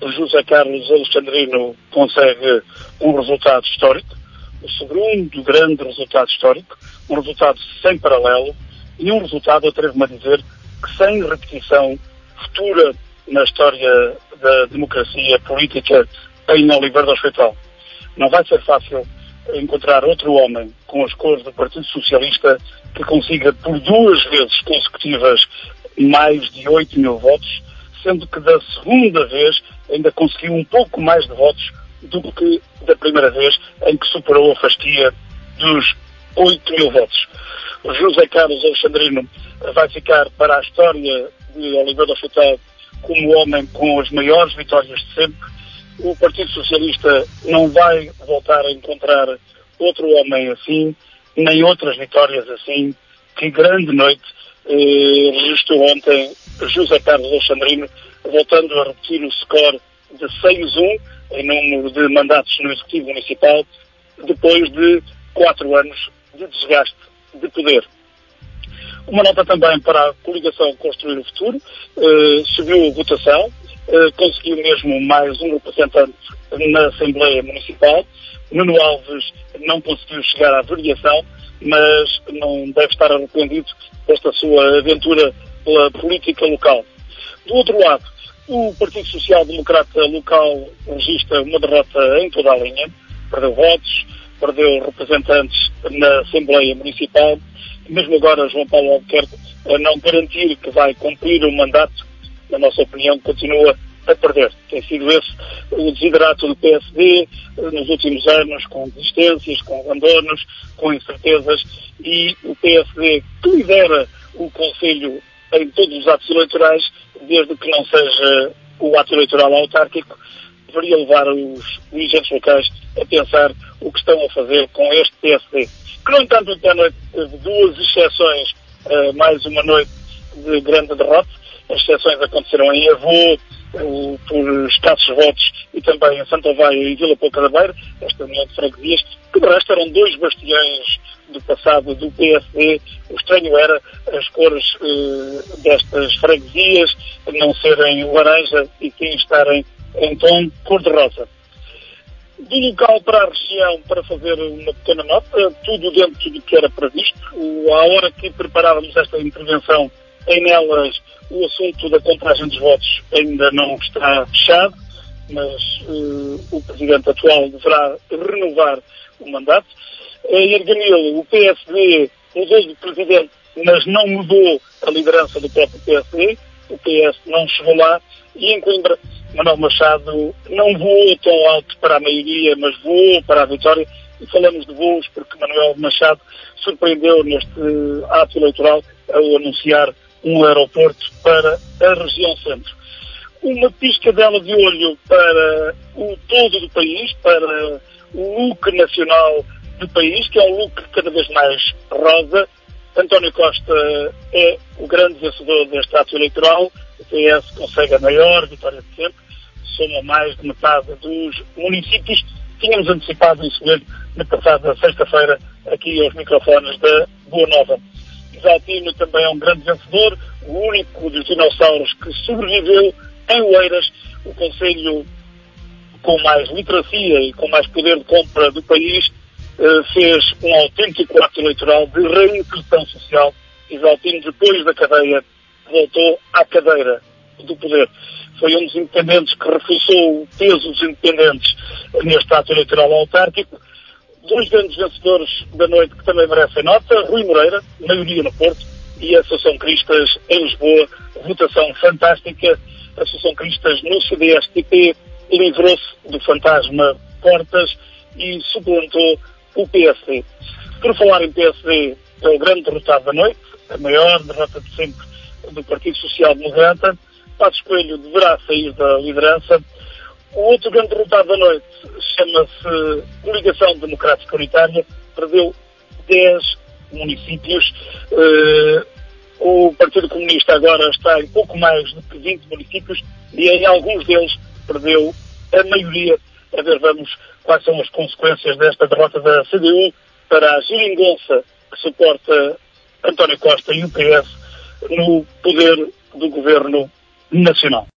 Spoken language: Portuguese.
José Carlos Alexandrino consegue um resultado histórico, o segundo grande resultado histórico, um resultado sem paralelo e um resultado, atrevo-me a dizer, que sem repetição futura na história da democracia política em Oliveira do Hospital. Não vai ser fácil encontrar outro homem com as cores do Partido Socialista que consiga por 2 vezes consecutivas mais de 8 mil votos, sendo que da segunda vez ainda conseguiu um pouco mais de votos do que da primeira vez em que superou a fasquia dos 8 mil votos. O José Carlos Alexandrino vai ficar para a história de Oliveira do Hospital como o homem com as maiores vitórias de sempre. O Partido Socialista não vai voltar a encontrar outro homem assim, nem outras vitórias assim. Que grande noite registrou ontem José Carlos Alexandrino, voltando a repetir o score de 6-1 em número de mandatos no Executivo Municipal, depois de 4 anos de desgaste de poder. Uma nota também para a coligação Construir o Futuro, subiu a votação, conseguiu mesmo mais um representante na Assembleia Municipal. Nuno Alves não conseguiu chegar à variação, mas não deve estar arrependido desta sua aventura pela política local. Do outro lado, o Partido Social Democrata local registra uma derrota em toda a linha, perdeu votos, perdeu representantes na Assembleia Municipal, e mesmo agora João Paulo Albuquerque, a não garantir que vai cumprir o mandato, na nossa opinião, continua a perder. Tem sido esse o desiderato do PSD nos últimos anos, com desistências, com abandonos, com incertezas, e o PSD que lidera o Conselho em todos os atos eleitorais, desde que não seja o ato eleitoral autárquico, deveria levar os dirigentes locais a pensar o que estão a fazer com este PSD. Que, no entanto, ontem à noite teve 2 exceções, mais uma noite de grande derrota. As exceções aconteceram em Avô, por escassos votos, e também em Santo Ovaio e Vila Pouca da Beira, esta união de freguesias, que de resto eram 2 bastiões do passado do PSD. O estranho era as cores destas freguesias não serem laranja e sim estarem em tom cor-de-rosa. Do local para a região, para fazer uma pequena nota, tudo dentro do que era previsto. À hora que preparávamos esta intervenção, em Nelas, o assunto da contagem dos votos ainda não está fechado, mas o Presidente atual deverá renovar o mandato. Em Arganil, o PSD mudou de Presidente, mas não mudou a liderança do próprio PSD. O PS não chegou lá. E em Coimbra, Manuel Machado não voou tão alto para a maioria, mas voou para a vitória. E falamos de voos porque Manuel Machado surpreendeu neste ato eleitoral ao anunciar um aeroporto para a região centro. Uma piscadela de olho para o todo do país, para o look nacional do país, que é um look cada vez mais rosa. António Costa é o grande vencedor deste ato eleitoral. O PS consegue a maior vitória de sempre, soma mais de metade dos municípios. Tínhamos antecipado isso mesmo na passada sexta-feira aqui aos microfones da Boa Nova. Isaltino também é um grande vencedor, o único dos dinossauros que sobreviveu em Oeiras, o concelho com mais literacia e com mais poder de compra do país, fez um autêntico ato eleitoral de reinserção social. Isaltino, depois da cadeia, voltou à cadeira do poder. Foi um dos independentes que reforçou o peso dos independentes neste ato eleitoral autárquico. 2 grandes vencedores da noite que também merecem nota: Rui Moreira, maioria no Porto, e a Associação Cristas em Lisboa, votação fantástica. A Associação Cristas no CDS-PP livrou-se do fantasma Portas e suplantou o PSD. Por falar em PSD, é o grande derrotado da noite, a maior derrota de sempre do Partido Social Democrata. Passos Coelho deverá sair da liderança. O outro grande derrotado da noite chama-se Coligação Democrática Unitária, perdeu 10 municípios. O Partido Comunista agora está em pouco mais do que 20 municípios e em alguns deles perdeu a maioria. A ver, vamos quais são as consequências desta derrota da CDU para a geringonça que suporta António Costa e o PS no poder do governo nacional.